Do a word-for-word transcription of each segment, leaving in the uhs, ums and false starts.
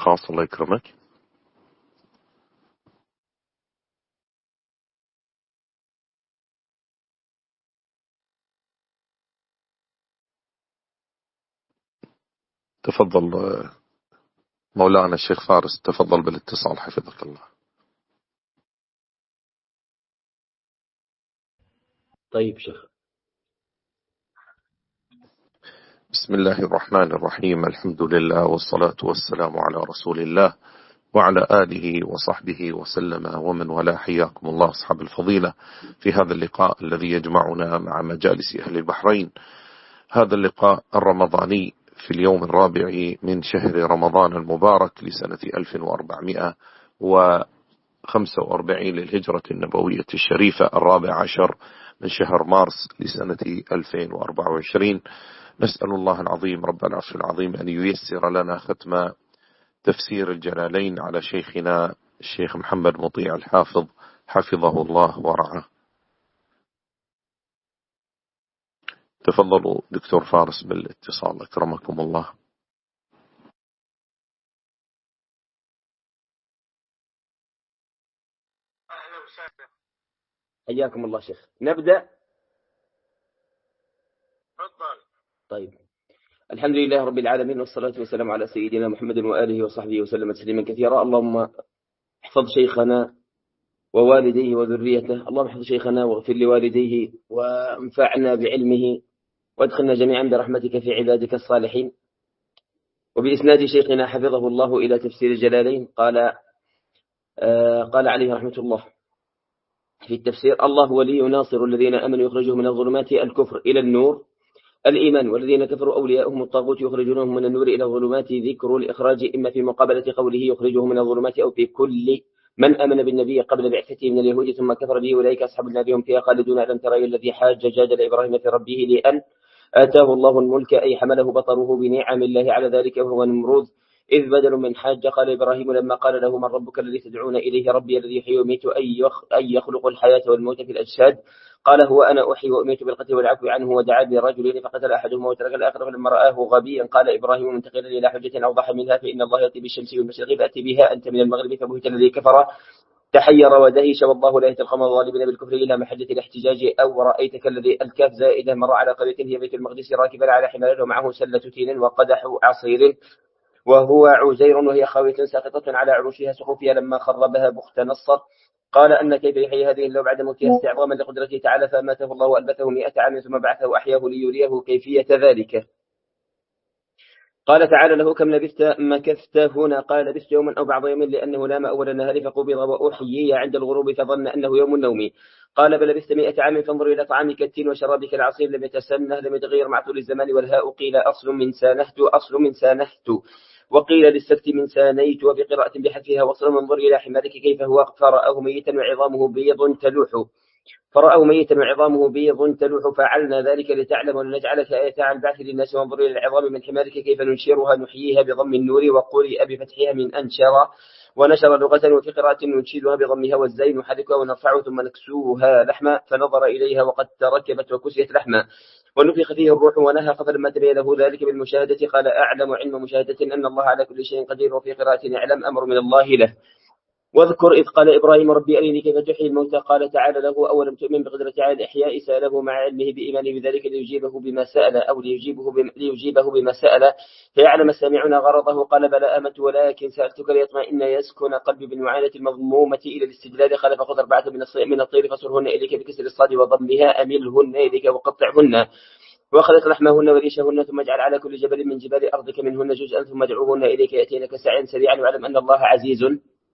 خاص الله يكرمك. تفضل مولانا الشيخ فارس، تفضل بالاتصال حفظك الله. طيب شيخ. بسم الله الرحمن الرحيم، الحمد لله والصلاة والسلام على رسول الله وعلى آله وصحبه وسلم ومن ولا. حياكم الله أصحاب الفضيلة في هذا اللقاء الذي يجمعنا مع مجالس أهل البحرين، هذا اللقاء الرمضاني في اليوم الرابع من شهر رمضان المبارك لسنة ألف وأربعمائة وخمسة وأربعين للهجرة النبوية الشريفة، الرابع عشر من شهر مارس لسنة ألفين وأربعة وعشرين. نسأل الله العظيم رب العرش العظيم أن ييسر لنا ختم تفسير الجلالين على شيخنا الشيخ محمد مطيع الحافظ حفظه الله ورعاه. تفضلوا دكتور فارس بالاتصال أكرمكم الله. أهلا وسهلا. حياكم الله شيخ. نبدأ. تفضل. طيب، الحمد لله رب العالمين والصلاة والسلام على سيدنا محمد وآله وصحبه وسلم تسليما كثيرا. اللهم احفظ شيخنا ووالديه وذريته، اللهم احفظ شيخنا واغفر لوالديه وانفعنا بعلمه وادخلنا جميعا برحمتك في عبادك الصالحين. وبإسناد شيخنا حفظه الله إلى تفسير الجلالين قال آه قال عليه رحمة الله في التفسير: الله ولي ناصر الذين آمنوا يخرجهم من الظلمات الكفر إلى النور الإيمان، والذين كفروا أولياءهم الطاغوت يخرجونهم من النور إلى الظلمات. ذكر الإخراج إما في مقابلة قوله يخرجهم من الظلمات أو في كل من آمن بالنبي قبل بعثته من اليهود ثم كفر به أولئك أصحاب النار هم فيها خالدون. ألم تر إلى الذي حاج جادل إبراهيم في ربه لأن آتاه الله الملك أي حمله بطره بنعم الله على ذلك وهو نمرود إذ بدل من حاج قال إبراهيم لما قال له من ربك الذي تدعون إليه ربي الذي يحيي ويميت أي يخلق الحياة والموت في الأجساد قال هو أنا أحيي وأميت بالقتل والعفو عنه ودعا برجلين فقتل أحدهما وترك الآخر فلما رآه غبيا قال إبراهيم منتقلا إلى حجة أوضح منها فإن الله يأتي بالشمس والمشرق فأتي بها أنت من المغرب فبهت الذي كفر تحير ودهش والله لا يهدي القوم الظالمين بالكفر إلى محجة الاحتجاج أو رأيتك الذي الكاف زائدة مر على قرية هي بيت المقدس راكبا على حمار ومعه سلة تين وقدح عصير وهو عزير وهي خاوية ساقطة على عروشها سقوفها لما خربها بخت نصر قال أن كيف يحيي هذه الله بعد موتها استعظاما لقدرته تعالى فأماته الله وألبثه مئة عام ثم بعثه أحياه ليريه كيفية ذلك. قال تعالى له كم لبثت مكثت هنا قال لبثت يوما أو بعض يوم لأنه نام أول النهار فقبض وأحيي عند الغروب فظن أنه يوم النوم قال بل لبثت مئة عام فانظر إلى طعامك التين وشرابك العصير لم يتسنه لم يتغير مع طول الزمان والهاء قيل أصل من سانهت أصل من سانهت وقيل للسكت من سانيت وفي قراءة بحذفها وصل انظر إلى حمارك كيف هو فرآه ميتا وعظامه بيض تلوح فرآه ميتا وعظامه بيض تلوح فعلنا ذلك لتعلم ولنجعلك آية على البعث للناس وانظر إلى العظام من حمارك كيف ننشرها نحييها بضم النور وقرئ بفتحها من أنشر ونشر لغة وفي قراءة ننشدها بضمها والزين نحركها ونرفعها ثم نكسوها لحما فنظر إليها وقد تركبت وكسيت لحما ونفخ فيه الروح ونهق فلما تبين له ذلك بالمشاهدة قال أعلم علم مشاهدة أن الله على كل شيء قدير وفي قراءة نعلم أمر من الله له. واذكر إذ قال إبراهيم ربي أرني كيف تحيي الموتى قال تعالى له أولم تؤمن بقدرة على الإحياء سأله مع علمه بإيمانه بذلك ليجيبه بما سأل أو ليجيبه بما, ليجيبه بما سأل فيعلم السامعون غرضه قال بلى آمنت ولكن سألتك ليطمئن يسكن قلبي بالمعاناة المضمومة إلى الاستدلال قال فخذ أربعة من الطير فصرهن إليك بكسر الصاد وضمها أملهن إليك وقطعهن وأخذت لحمهن وريشهن ثم اجعل على كل جبل من جبال أرضك منهن جزءا ثم ادعوهن إليك يأتينك سعيا سريعا واعلم أن الله عزيز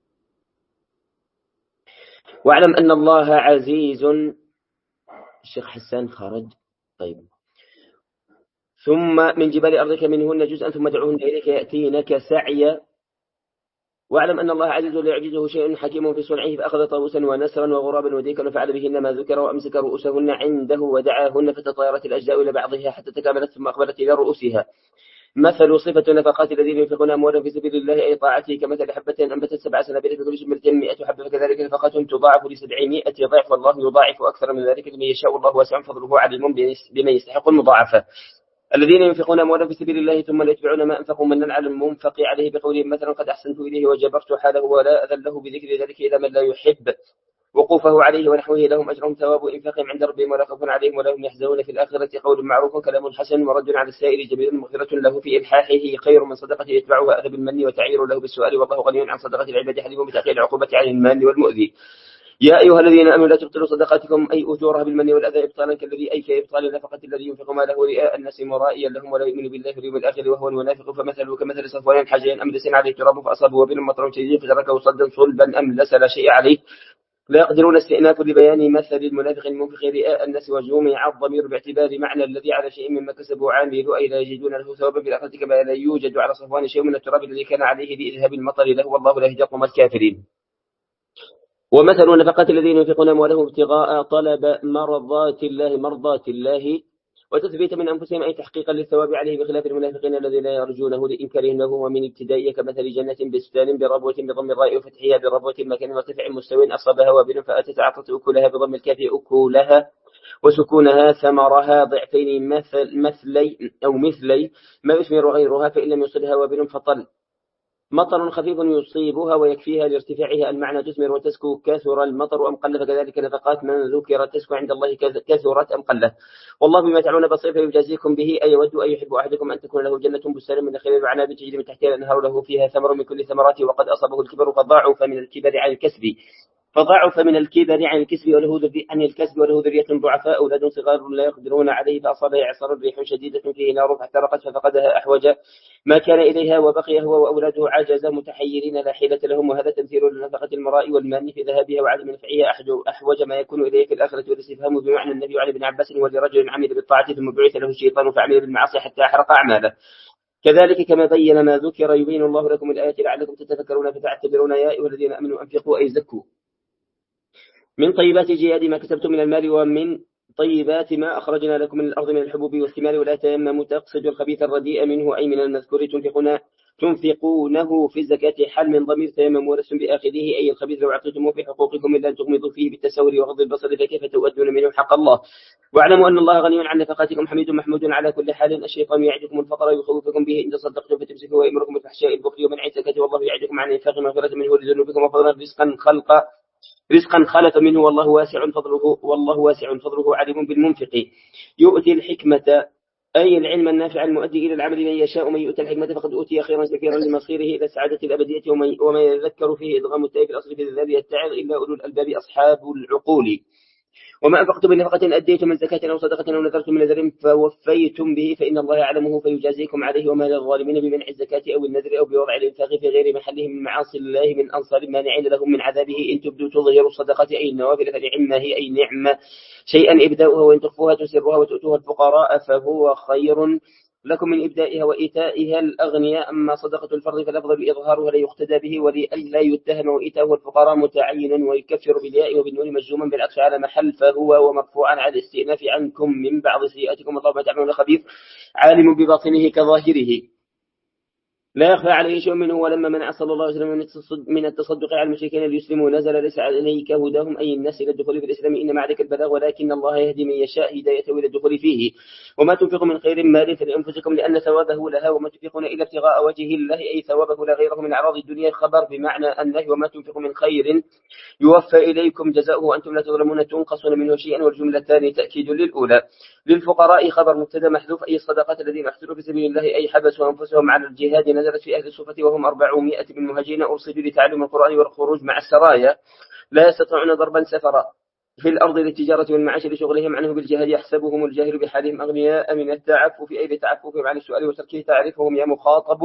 واعلم أن الله عزيز. الشيخ حسان خرج. طيب. ثم من جبال أرضك منهن جزءا ثم ادعوهن إليك يأتينك سعيا واعلم أن الله عزيز لا يعجزه شيء حكيم في صنعه فأخذ طاووسا ونسرا وغرابا وديكا وفعل بهن ما ذكر وأمسك رؤوسهن عنده ودعاهن فتطايرت الأجزاء إلى بعضها حتى تكاملت ثم أقبلت إلى رؤوسها. مثل صفة نفقات الذين ينفقون أموالهم في سبيل الله أي طاعته كمثل حبة أنبتت سبع سنابل في كل سنبلة مئة حبة فكذلك نفقات تضاعف لسبعمائة ضعف والله يضاعف أكثر من ذلك لمن يشاء الله واسع فضله عليم بمن يستحق المضاعفة. الذين ينفقون أموالهم في سبيل الله ثم لا يتبعون ما أنفقوا منا على المنفق عليه بقولهم مثلا قد أحسنت إليه وجبرت حاله ولا أذن له بذكر ذلك إلى من لا يحب وقوفه عليه ونحوه لهم أجرهم ثواب إنفاقهم عند ربهم ولا خوف عليهم ولا هم يحزنون في الآخرة قول معروف كلام حسن ورد على السائل جميل مغفرة له في إلحاحه خير من صدقة يتبعها أذى بالمن وتعير له بالسؤال والله غني عن صدقة العباد حليم بتأخير العقوبة عن المال والمؤذي. يا أيها الذين آمنوا لا تبطلوا صدقاتكم أي أجورها بالمن والأذى إبطالا كالذي أي كإبطال النفقة الذي ينفق ماله رئاء الناس مرائيا لهم ولا يؤمن بالله واليوم الآخر وهو المنافق فمثله كمثل صفوان حاجين أملس عليه تراب فأصابه وبل مطر شديد فتركه صدا صلبا أملس لا شيء عليه لا يقدرون استئناف لبيان مثل المنافق المنفق رئاء الناس وجومع الضمير باعتبار معنى الذي على شيء مما كسبوا عامل أي لا يجدون له ثوابا في الآخرة كما لا يوجد على صفوان شيء من التراب الذي كان عليه لإذهاب المطر له والله لا يهدي القوم الكافرين. ومثل النفقات الذين ينفقون أموالهم ابتغاء طلب مرضات الله مرضات الله وتثبيت من أنفسهم أي تحقيقا للثواب عليه بخلاف المنافقين الذين لا يرجونه لإنكارهم له ومن ابتدائه كمثل جنة بستان بربوة بضم الراء وفتحها بربوة مكان مرتفع مستوٍ أصابها وابل فأتت عطت أكلها بضم الكاف أكلها وسكونها ثمرها ضعفين مثل مثلي أو مثلي ما يثمر غيرها فإن لم يصلها وابل فطل مطر خفيف يصيبها ويكفيها لارتفاعها المعنى تثمر وتسكو كثر المطر أم قل فكذلك نفقات من ذكر تسكو عند الله كثرت أم قل والله بما تعملون بصير فيجازيكم به أي يود أن يحب أحدكم أن تكون له جنة بستان من نخيل وعناب تجري من تحتها الأنهار له فيها ثمر من كل ثمرات وقد أصابه الكبر فضاعف من الكبر عن الكسب فضاعف من الكبر عن الكسب وله عن الكسب وله ذرية ضعفاء أولاد صغار لا يقدرون عليه فأصابه إعصار ريح شديدة فيه نار فاحترقت ففقدها أحوج ما كان إليها وبقي هو وأولاده عجز متحيرين لا حيلة لهم وهذا تمثيل لنفقة المراء والمان في ذهابها وعدم نفعها أحوج ما يكون إليه في الآخرة والاستفهام بمعنى النبي عن ابن عباس ولرجل عمل بالطاعة ثم بعث له الشيطان فعمل بالمعاصي حتى أحرق أعماله كذلك كما بين ما ذكر يبين الله لكم الآيات لعلكم تتفكرون فتعتبرون يا أيها الذين آمنوا أنفقوا أي زكوا من طيبات جهاد ما كسبتم من المال ومن طيبات ما أخرجنا لكم من الأرض من الحبوب والثمار ولا تيمموا تقصدوا الخبيث الرديء منه أي من المذكور تنفقون تنفقونه في الزكاة حال من ضمير تيمم ولستم بآخذه أي الخبيث لو أعطيتموه في حقوقكم إلا أن تغمضوا فيه بالتسول وغض البصر فكيف تؤدون منه حق الله واعلموا أن الله غني عن نفقاتكم حميد محمود على كل حال الشيطان يعدكم الفقر يخوفكم به إن تصدقتم فتمسكوا ويأمركم بالفحشاء البخل ومنع الزكاة والله يعدكم عن إنفاق مغفرة منه لذنوبكم وفضلا رزقا خلقا رزقا خلف منه والله واسع فضله والله واسع فضله عليم بالمنفق يؤتي الحكمة أي العلم النافع المؤدي إلى العمل من يشاء من يؤتى الحكمة فقد أوتي خيرا كثيرا لمصيره إلى السعادة الأبدية وما يذكر فيه إدغام التاء في الأصل في الذال يتعظ إلا أولو الألباب أصحاب العقول وما أنفقتم من نفقة أديتم من زكاة أو صدقة أو نذرتم من نذر فوفيتم به فإن الله يعلمه فيجازيكم عليه وما للظالمين بمنع الزكاة أو النذر أو بوضع الإنفاق في غير محله من معاصي الله من أنصار مانعين لهم من عذابه إن تبدوا تظهروا الصدقات أي النوافل فنعم هي أي نعمة شيئا إبداؤها وإن تخفوها تسروها وتؤتوها الفقراء فهو خير لكم من إبدائها وإيتائها الأغنياء أما صدقة الفرض فالأفضل إظهارها لا يقتدى به ولئلا يتهم وإيتاؤه الفقراء متعينا ويكفر بالياء وبالنون مجزوما بالعطف على محل فهو ومرفوعا على الاستئناف عنكم من بعض سيئاتكم والله ما تعملون خبير عالم بباطنه كظاهره لا يخفى عليه شيء منه ولما منع صلى الله عليه وسلم من التصدق على المشركين ليسلموا نزل ليس عليك هداهم أي الناس إلى الدخول في الإسلام إنما عليك البلاغ ولكن الله يهدي من يشاء هدايته إلى الدخول فيه وما تنفقوا من خير مال فلأنفسكم لأن ثوابه لها وما تنفقون إلا ابتغاء وجه الله أي ثوابه لا غيره من أعراض الدنيا خبر بمعنى النهي وما تنفقوا من خير يوفى إليكم جزاؤه وأنتم لا تظلمون تنقصون منه شيئا والجملتان تأكيد للأولى للفقراء خبر مبتدا محذوف أي الصدقات الذين احسنوا في سبيل الله أي حبسوا أنفسهم على الجهاد نزلت في أهل الصفة وهم أربعمائة من مهاجرين أرسلوا لتعلم القرآن والخروج مع السرايا لا يستطيعون ضربا سفرا في الأرض للتجارة والمعاش لشغلهم عنه بالجهاد يحسبهم الجاهل بحالهم أغنياء من التعفف أي بتعففهم عن السؤال وتركه تعرفهم يا مخاطب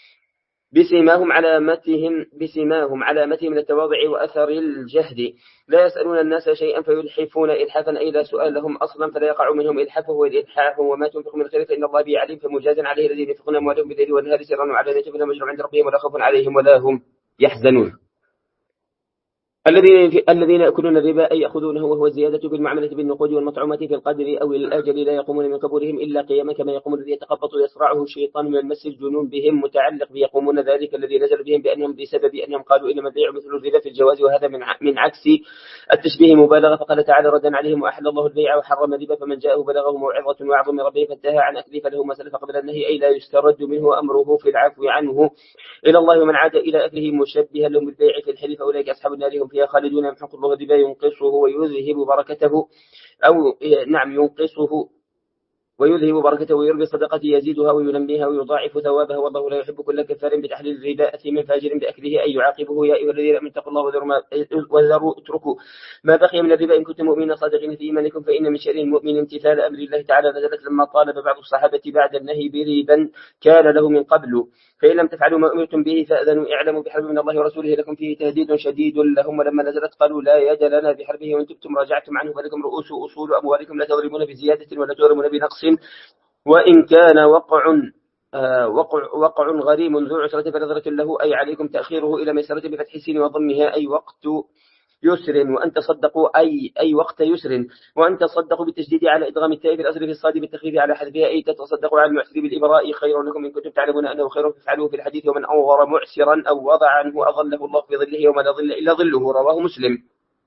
بسماهم علامتهم بسماهم علامتهم من التواضع وأثر الجهد لا يسألون الناس شيئا فيلحفون إلحافا أي لا سؤال لهم أصلا فلا يقع منهم إلحافه والإلحاف وما تنفق من خير فإن الله به عليم فمجاز عليه الذين ينفقون أموالهم بالليل والنهار سرا وعلانية فلا مجرم عند ربهم ولا خوف عليهم ولا هم يحزنون. الذين الذين يأكلون الربا أي يأخذونه وهو الزيادة في المعاملة بالنقود والمطعومات في القدر أو الأجل لا يقومون من قبورهم إلا قياما كما يقوم الذي يتخبط يصرعه الشيطان من المس الجنون بهم متعلق بيقومون ذلك الذي نزل بهم بأنهم بسبب أنهم قالوا إنما البيع مثل الربا في الجواز وهذا من من عكس التشبيه مبالغة. فقال تعالى ردا عليهم وأحل الله البيع وحرم الربا فمن جاءه بلغه موعظة وعظ من ربه فانتهى عن أكله فله ما سلف قبل النهي أي لا يسترد منه أمره في العفو عنه إلى الله. ومن عاد إلى أكله مشبها لهم بالبيع في الحلف أولئك أصحاب النار هم فيها خالدون يمحق الله الربا ينقصه ويذهب بركته أو نعم ينقصه ويذهب بركته ويربي صدقته يزيدها وينميها ويضاعف ثوابها والله لا يحب كل كفار بتحليل الربا أثيم فاجر بأكله أي يعاقبه. يا أيها الذين آمنوا اتقوا الله وذروا اتركوا ما بقي من الربا إن كنتم مؤمنين صادقين في إيمانكم فإن من شأن المؤمن امتثال أمر الله تعالى نزلت لما طالب بعض الصحابة بعد النهي بربا كان له من قبل فإن لم تفعلوا ما أمرتم به فأذنوا اعلموا بحرب من الله ورسوله لكم فيه تهديد شديد لهم ولما نزلت قالوا لا يد لنا بحربه وإن تبتم رجعتم عنه فلكم رؤوس أصول أموالكم لا تظلمون بزيادة ولا تظلمون بنقص وإن كان وقع آه وقع, وقع غريم ذو عسرة فنظرة له أي عليكم تأخيره إلى ميسرة بفتح السين وضمها أي وقت يسر وأن تصدقوا أي أي وقت يسر وأن تصدقوا بالتشديد على إدغام التاء في الأصل في الصاد بالتخفيف على حذفها أي تتصدقوا على المعسر بالإبراء خير لكم إن كنتم تعلمون أنه خير فافعلوه في الحديث ومن أوغر معسرا أو وضع عنه أظله الله في ظله وما لا ظل إلا ظله رواه مسلم.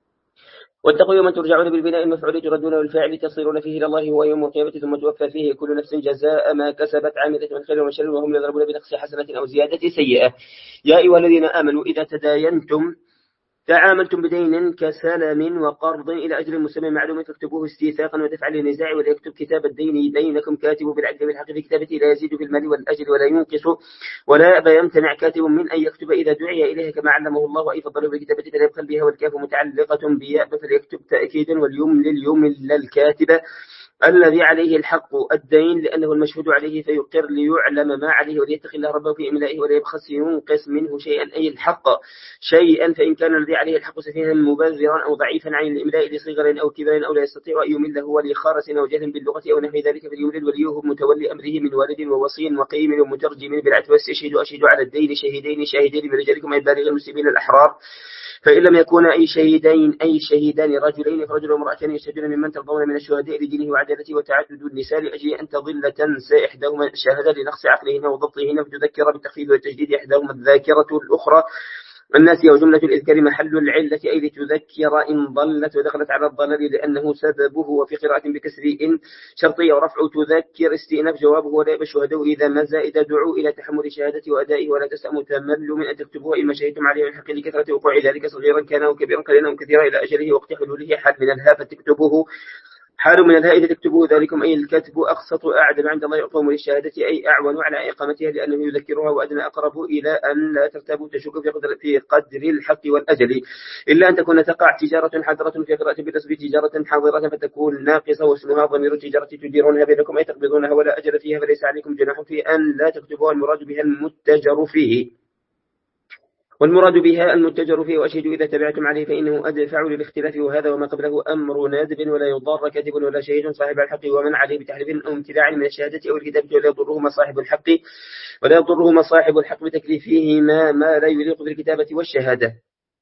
واتقوا يوما ترجعون بالبناء المفعول تردون والفاعل تصيرون فيه إلى الله هو يوم القيامة ثم توفى فيه كل نفس جزاء ما كسبت عاملة من خير وشر وهم يضربون بنقص حسنة أو زيادة سيئة. يا أيها الذين آمنوا إذا تداينتم تعاملتم بدين كسلم وقرض إلى أجل مسمى معلوم فاكتبوه استيثاقا ودفعا للنزاع وليكتب كتاب الدين بينكم كاتب بالعدل بالحق في كتابته لا يزيد في المال والأجل ولا ينقص ولا يأبى يمتنع كاتب من أن يكتب إذا دعي إليه كما علمه الله أي فضله بالكتابة فلا يبخل بها والكاف متعلقة بياء فليكتب تأكيدا واليمل يمل الكاتب الذي عليه الحق الدين لأنه المشهود عليه فيقر ليعلم ما عليه وليتقي الله ربه في إملائه ولا يبخس ينقص منه شيئا أي الحق شيئا فإن كان الذي عليه الحق سفيها مبذرا أو ضعيفا عن الإملاء لصغر أو كبر أو لا يستطيع أن يمله ولخارس أو جهل باللغة أو نحو ذلك فليملل وليه متولي أمره من والد ووصي وقيم ومترجم بالعدل واستشهدوا أشهدوا على الدين شهيدين شاهدين من رجالكم أي بالغ المسلمين الأحرار فإن لم يكونا أي شهيدين أي شهيدان رجلين فرجل وامرأتان يشهدون ممن ترضون من الشهداء لدينه وعدالته وتعدد النساء لأجل أن تضل تنسى إحداهما الشهادة لنقص عقلهن وضبطهن فتذكر بالتخفيف والتجديد إحداهما الذاكرة الأخرى الناس وجملة الإذكار محل العلة أي لتذكر إن ضلت ودخلت على الضلال لأنه سببه وفي قراءة بكسر إن شرطية ورفع تذكر استئناف جوابه ولا يبى الشهداء إذا مزى إذا دعوا إلى تحمل شهادة وأدائه ولا تسأموا تمل من أن تكتبوها إما شهدتم عليه من حق لكثرة وقوع ذلك صغيرا كان أو كبيرا قليلا أو كثيرا إلى أجله وقت حلوله حال من الها فتكتبوه حال من الها إذا تكتبوه ذلكم أي الكاتب أقسط أعدل عند الله يعطوهم للشهادة أي أعون على إقامتها لأنه يذكرها وأدنى أقرب إلى أن لا ترتابوا تشك في قدر, في قدر الحق والأجل إلا أن تكون تقع تجارة حاضرة في قراءة بالنسبة تجارة حاضرة فتكون ناقصة واسمها ضمير التجارة تديرونها بينكم أي تقبضونها ولا أجل فيها فليس عليكم جناح في أن لا تكتبوها المراد بها المتجر فيه والمراد بها المتجر فيه وأشهدوا إذا تبعتم عليه فإنه أدفع للاختلاف وهذا وما قبله أمر نادب ولا يضار كاتب ولا شهيد صاحب الحق ومن عليه بتحريف أو امتناع من الشهادة أو الكتابة ولا يضرهما صاحب الحق ولا يضرهما صاحب الحق بتكليفهما ما لا يليق بالكتابة والشهادة.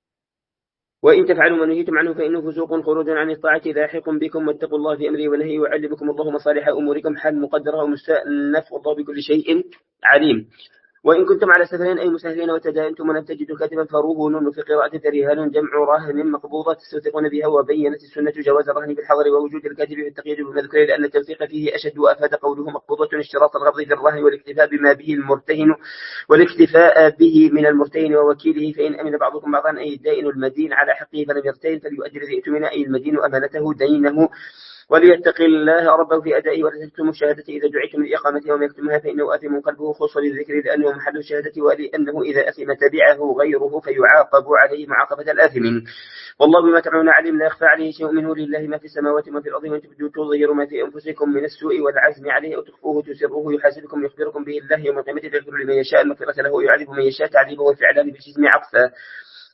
وإن تفعلوا ما نهيتم عنه فإنه فسوق خروج عن الطاعة لاحق بكم واتقوا الله في أمره ونهيه ويعلمكم الله مصالح أموركم حال مقدرة ومستأنف والله بكل شيء عليم. وإن كنتم على سفرين أي مسافرين وتداينتم ولم تجدوا كاتبا فرهن في قراءة رهان جمع رهن مقبوضة تستوثقون بها وبينت السنة جواز الرهن بالحضر ووجود الكاتب بالتقييد بالمذكور لأن التوثيق فيه أشد وأفاد قوله مقبوضة اشتراط الغض في الرهن والاكتفاء بما به المرتهن والاكتفاء به من المرتهن ووكيله فإن أمن بعضكم بعضا أي الدائن المدين على حقه فلم يرتهن فليؤدي الذي ائتمن أي المدين أمانته دينه وليتقي الله ربه في أدائه ولا تكتموا الشهادة إذا دعيتم لإقامتها وما يكتمها فإنه آثم قلبه خصوصا للذكر لأنه محل الشهادة ولأنه إذا أثم تبعه غيره فيعاقب عليه معاقبة الآثمين. والله بما تعملون عليم لا يخفى عليه شيء منه لله ما في السماوات وما في الأرض وإن تبدوا تظهروا ما في أنفسكم من السوء والعزم عليه أو تخفوه تسروه يحاسبكم يخبركم به الله يوم القيامة يغفر لمن يشاء المغفرة له ويعذب من يشاء تعذيبه والفعلان بالجزم عطفا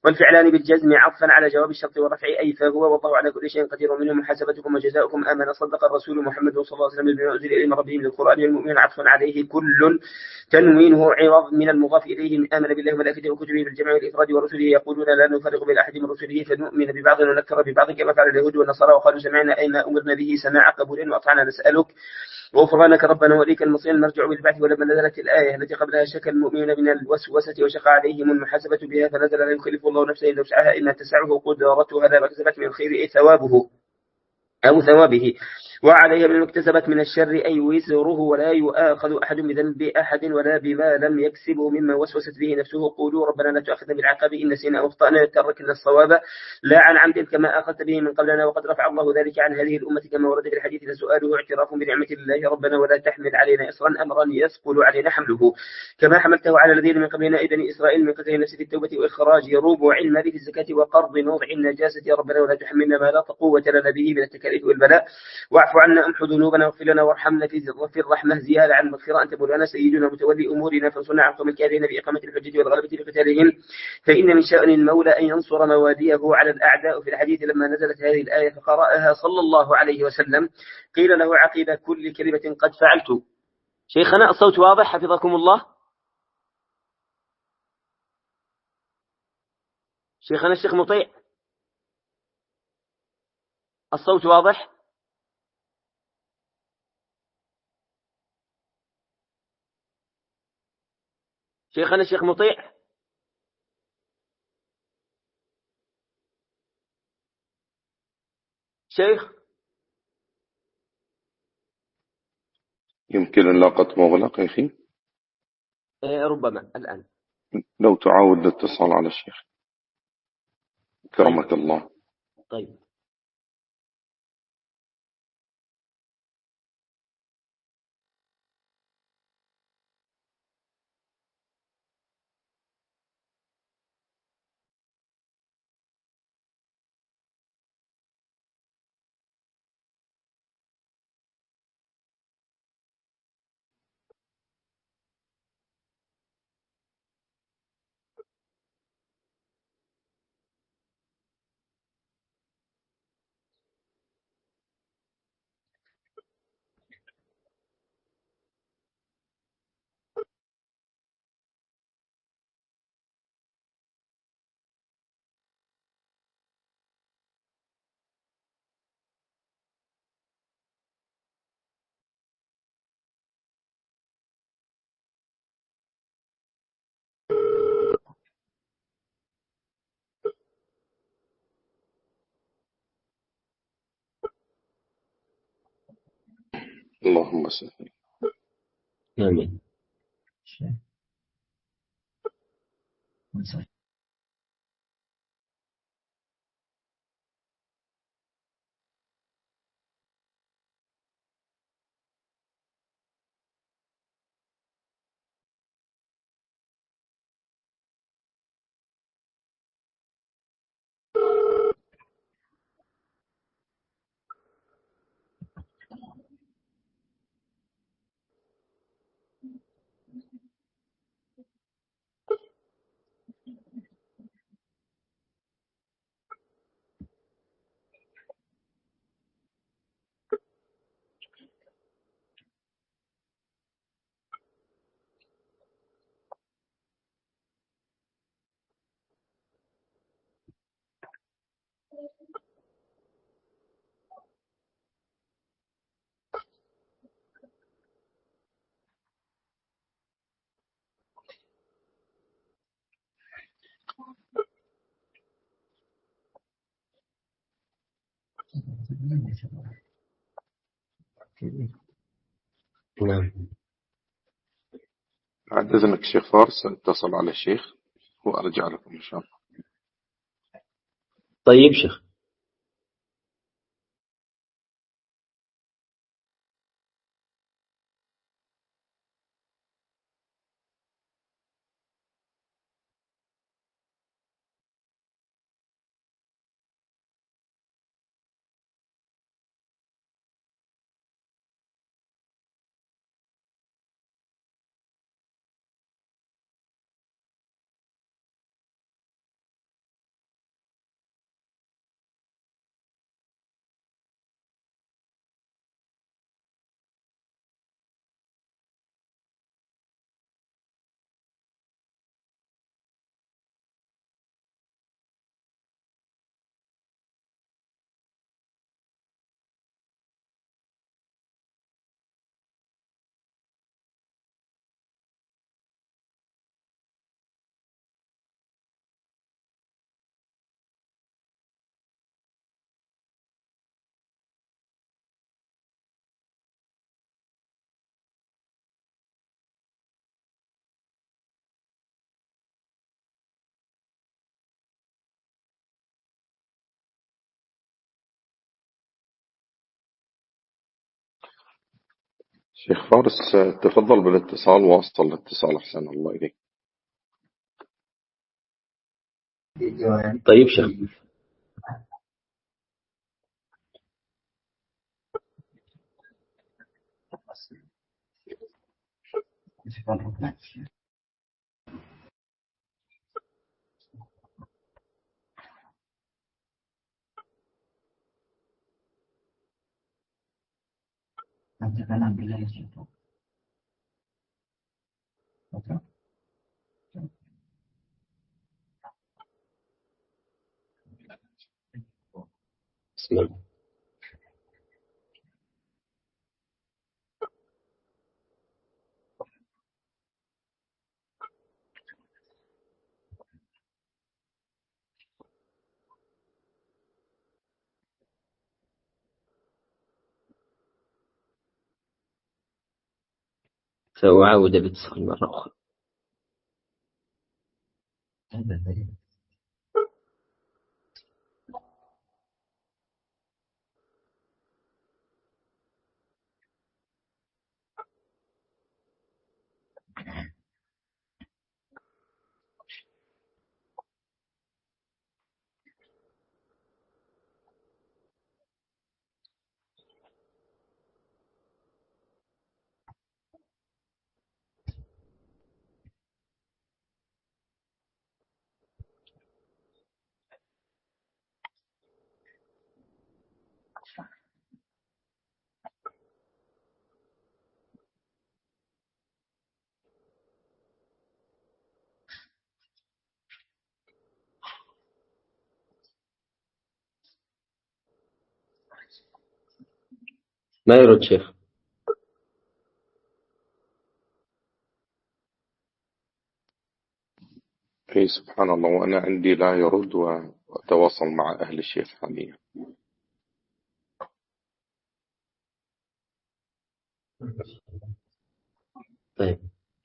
والفعلان بالجزم عطفا على جواب الشرط والرفع أي فهو والله على كل شيء قدير ومنه محاسبتكم وجزاؤكم آمن صدق الرسول محمد صلى الله عليه وسلم بما أنزل إليه من ربه من القرآن والمؤمن عطف عليه كل تنوينه عوض من المضاف إليه من آمن بالله وملائكته وكتبه بالجمع والإفراد ورسله يقولون لا نفرق بين أحد من رسله فنؤمن ببعض ونكفر ببعض كما فعل اليهود والنصارى وقالوا سمعنا أي ما أمرنا به سماع قبول وأطعنا نسألك غفرانك ربنا وليك المصير نرجع بالبعث. ولما نزلت الآية التي قبلها شك المؤمنون من الوسوسة وشق عليهم المحاسبة بها فنزل لا يكلف الله نفسا إلا وسعها إن تسعه قدرتها لا ما كسبت من الخير أي ثوابه أو ثوابه وعليها من اكتسبت من الشر أي وزره ولا يؤاخذ أحد بذنب أحد ولا بما لم يكسبه مما وسوست به نفسه. قولوا ربنا لا تؤاخذنا بالعقاب إن نسينا أو أخطأنا تركنا الصواب لا عن عمد كما أخذت به من قبلنا وقد رفع الله ذلك عن هذه الأمة كما ورد في الحديث فسؤاله اعتراف بنعمة الله ربنا ولا تحمل علينا إصرا أمرا يثقل علينا حمله كما حملته على الذين من قبلنا أي بني إسرائيل من قتل النفس في التوبة وإخراج ربع المال في الزكاة وقرض نوضع النجاسة يا ربنا ولا تحملنا ما لا قوة لنا به من التكاليف والبلاء واعف عنا امحو ذنوبنا واغفر لنا وارحمنا في وفي الرحمة زيادة عن المغفرة أنت مولانا سيدنا متولي أمورنا فانصرنا عن قوم الكافرين بإقامة الحجة والغلبة بقتالهم فإن من شأن المولى أن ينصر مواليه على الأعداء. في الحديث لما نزلت هذه الآية فقرأها صلى الله عليه وسلم قيل له عقب كل كلمة قد فعلت. شيخنا الصوت واضح حفظكم الله؟ شيخنا الشيخ مطيع الصوت واضح؟ شيخنا الشيخ مطيع شيخ يمكن اللاقة مغلق يا أخي. إيه ربما الآن لو تعاود الاتصال على الشيخ كرمك طيب. الله. طيب اللهم سهل. آمين. نعم. بعد إذنك الشيخ فارس اتصل على الشيخ وأرجع لكم إن شاء الله. طيب شيخ. شيخ فارس، تفضل بالاتصال، واصل الاتصال أحسن الله إليك. طيب شيخ. بسم الله. سأعاود الاتصال مرة أخرى. ما يرد شيخ. أي سبحان الله، وأنا عندي لا يرد، وأتواصل مع أهل الشيخ حاليا. طيب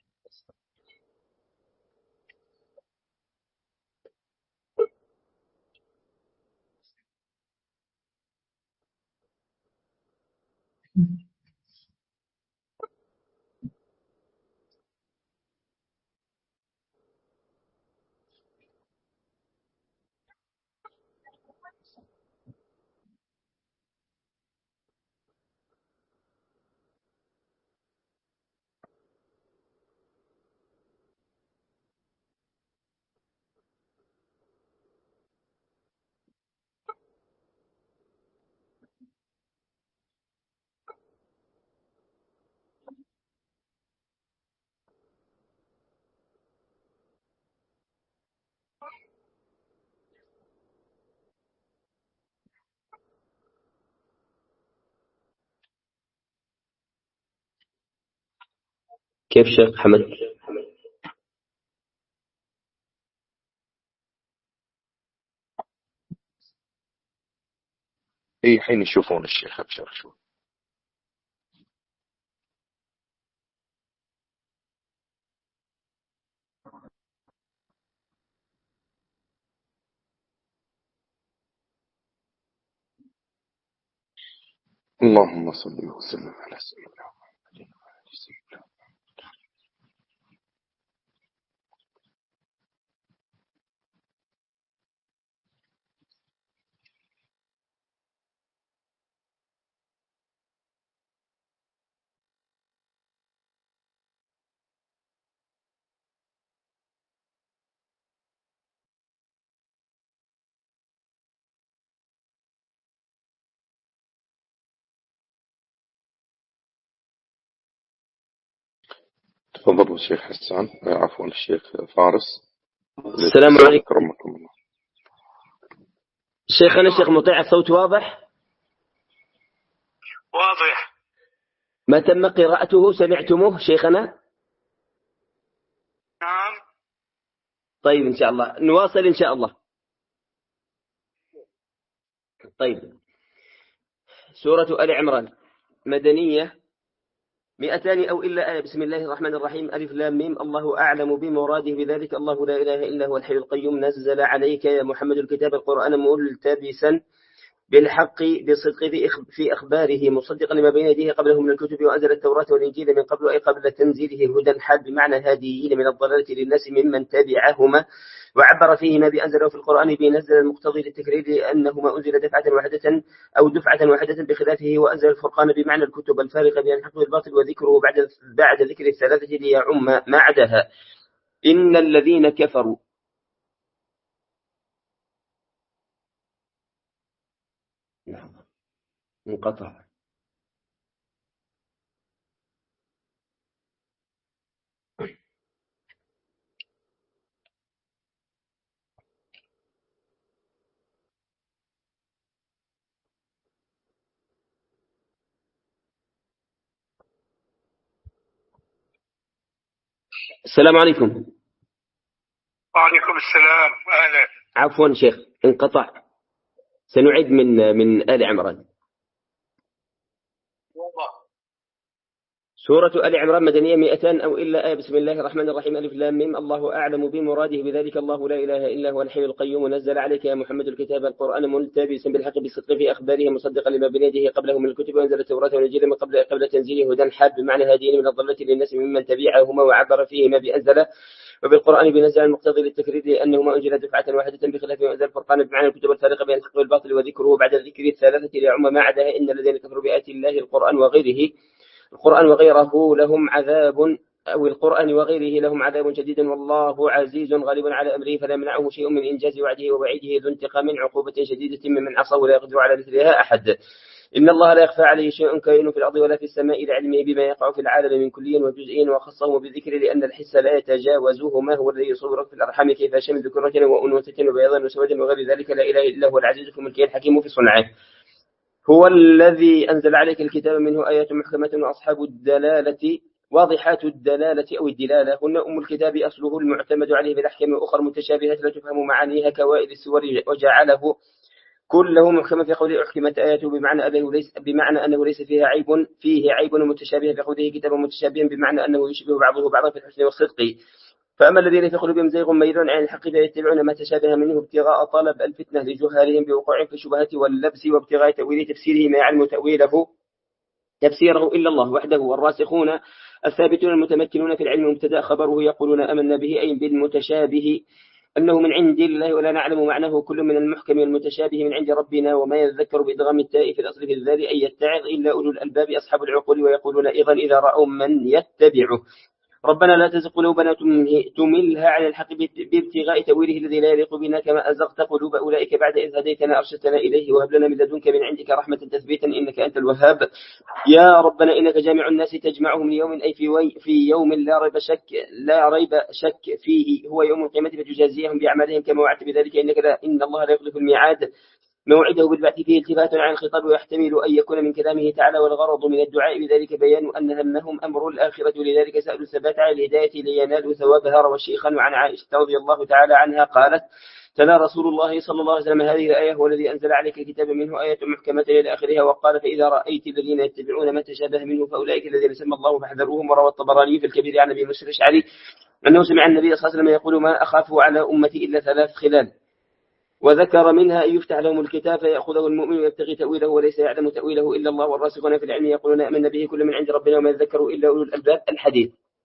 كيف شيخ حمد؟ أي حين يشوفون الشيخ أبشر شو. اللهم صل وسلم على سيدنا محمد. تفضلوا الشيخ حسان، عفوا الشيخ فارس. السلام عليكم. أكرمكم الله. شيخنا الشيخ مطيع، الصوت واضح؟ واضح. ما تم قراءته سمعتموه شيخنا؟ نعم. طيب إن شاء الله نواصل إن شاء الله. طيب، سورة آل عمران مدنية، مئتان أو إلا آية. بسم الله الرحمن الرحيم. ألف لام ميم. الله أعلم بمراده بذلك، الله لا إله إلا هو الحي القيوم. نزل عليك يا محمد الكتاب القرآن ملتبسا بالحق بالصدق في أخباره مصدقا لما بين يديه قبله من الكتب وأنزل التوراة والإنجيل من قبل أي قبل تنزيله هدى حال بمعنى هاديين من الضلالة للناس ممن تبعهما، وعبر فيهما بأنزله في القرآن بنزل المقتضي للتكرير لأنهما أنزل دفعة واحدة أو دفعة واحدة بخلافه، وأنزل الفرقان بمعنى الكتب الفارقة بين الحق والباطل وذكره بعد بعد ذكر الثلاثة ليعم ما عداها. إن الذين كفروا انقطع. السلام عليكم. وعليكم السلام. أهلا. عفوا شيخ انقطع، سنعيد من من آل عمران. سورة آل عمران مدنية مئتان أو إلا آية. بسم الله الرحمن الرحيم. ألف لام ميم. الله أعلم بمراده بذلك، الله لا إله إلا هو الحي القيوم. نزل عليك يا محمد الكتاب القرآن ملتبسا بالحق بالصدق في أخباره مصدقا لما بين يديه قبله من الكتب، وأنزل التوراة والإنجيل من قبل قبل تنزيله هدى حاد بمعنى هادين من الضلة للناس ممن تبعهما، وعبر فيهما بأنزل وبالقرآن بنزل المقتضي للتكرير لأنهما أنزل دفعة واحدة بخلاف وأنزل الفرقان بمعنى الكتب الفارقة بين الحق والباطل وذكره بعد ذكر الثلاثة ليعم ما عداها. إن الذين كفروا بآيات الله القرآن وغيره القرآن وغيره لهم عذاب أو القرآن وغيره لهم عذاب شديد، والله عزيز غالب على أمره فلا يمنعه شيء من إنجاز وعده ووعيده ذو انتقام عقوبة شديدة ممن عصى ولا يقدر على مثلها أحد. إن الله لا يخفى عليه شيء كائن في الأرض ولا في السماء لعلمه بما يقع في العالم من كلي وجزئي، وخصه بالذكر لأن الحس لا يتجاوزه ما هو الذي يصورك في الأرحام كيف يشاء من ذكورة وأنوثة وبياضا وسواد وغير ذلك، لا إله إلا هو العزيز في ملكه الحكيم في صنعه. هو الذي أنزل عليك الكتاب منه آيات محكمات وأصحاب الدلالة واضحات الدلالة أو الدلالة هن أم الكتاب أصله المعتمد عليه بالأحكام وأخر متشابهات لا تفهم معانيها كوائل السور، وجعله كله محكما في قوله أحكمت آياته بمعنى أنه ليس بمعنى أنه ليس فيها عيب فيه عيب متشابه، في قوله كتاب متشابه بمعنى أنه يشبه بعضه بعضا في الحسن والصدق. فأما الذين في قلوبهم زيغ ميلون عن الحق فيتبعون ما تشابه منه ابتغاء طلب الفتنة لجهالهم بوقوع في الشبهات واللبس وابتغاء تأويل تفسيره ما يعلم تأويله تفسيره إلا الله وحده، والراسخون الثابتون المتمكنون في العلم مبتدأ خبره يقولون آمنا به أي بالمتشابه أنه من عند الله ولا نعلم معناه كل من المحكم والمتشابه من عند ربنا، وما يذكر بإدغام التاء في الأصل في الذال أي يتعظ إلا أولو الألباب أصحاب العقول، ويقولون إذن إذا رأوا من يتبعه ربنا لا تزغ قلوبنا تملها على الحق بابتغاء تأويله الذي لا يليق بنا كما أزغت قلوب أولئك بعد إذ هديتنا أرشدتنا إليه وهب لنا من لدنك من عندك رحمة تثبيتا إنك أنت الوهاب. يا ربنا إنك جامع الناس تجمعهم ليوم أي في, وي في يوم لا ريب شك لا ريب شك فيه هو يوم القيامة فتجازيهم بأعمالهم كما وعدت بذلك إنك لا إن الله لا يخلف الميعاد. موعده بالبعث فيه التفات عن الخطاب ويحتمل أن يكون من كلامه تعالى، والغرض من الدعاء بذلك بيان أن همهم أمر الآخرة لذلك سألوا الثبات على الهداية لينالوا ثوابها. روى الشيخ عن عائشة رضي الله تعالى عنها قالت تلا رسول الله صلى الله عليه وسلم هذه الآية هو الذي أنزل عليك الكتاب منه آية محكمة إلى آخرها، وقال فإذا رأيت الذين يتبعون ما تشابه منه فأولئك الذين سمى الله فاحذروهم. وروى الطبراني في الكبير عن أبي موسى الأشعري أنه سمع النبي صلى الله عليه وسلم يقول ما أخاف على أمتي إلا ثلاث خلال، وذكر منها أن يفتح لهم الكتاب فيأخذه المؤمن ويبتغي تأويله وليس يعلم تأويله إلا الله، والراسخون في العلم يقولون آمنا به كل من عند ربنا وما يذكروا إلا أولو الألباب. الحديث.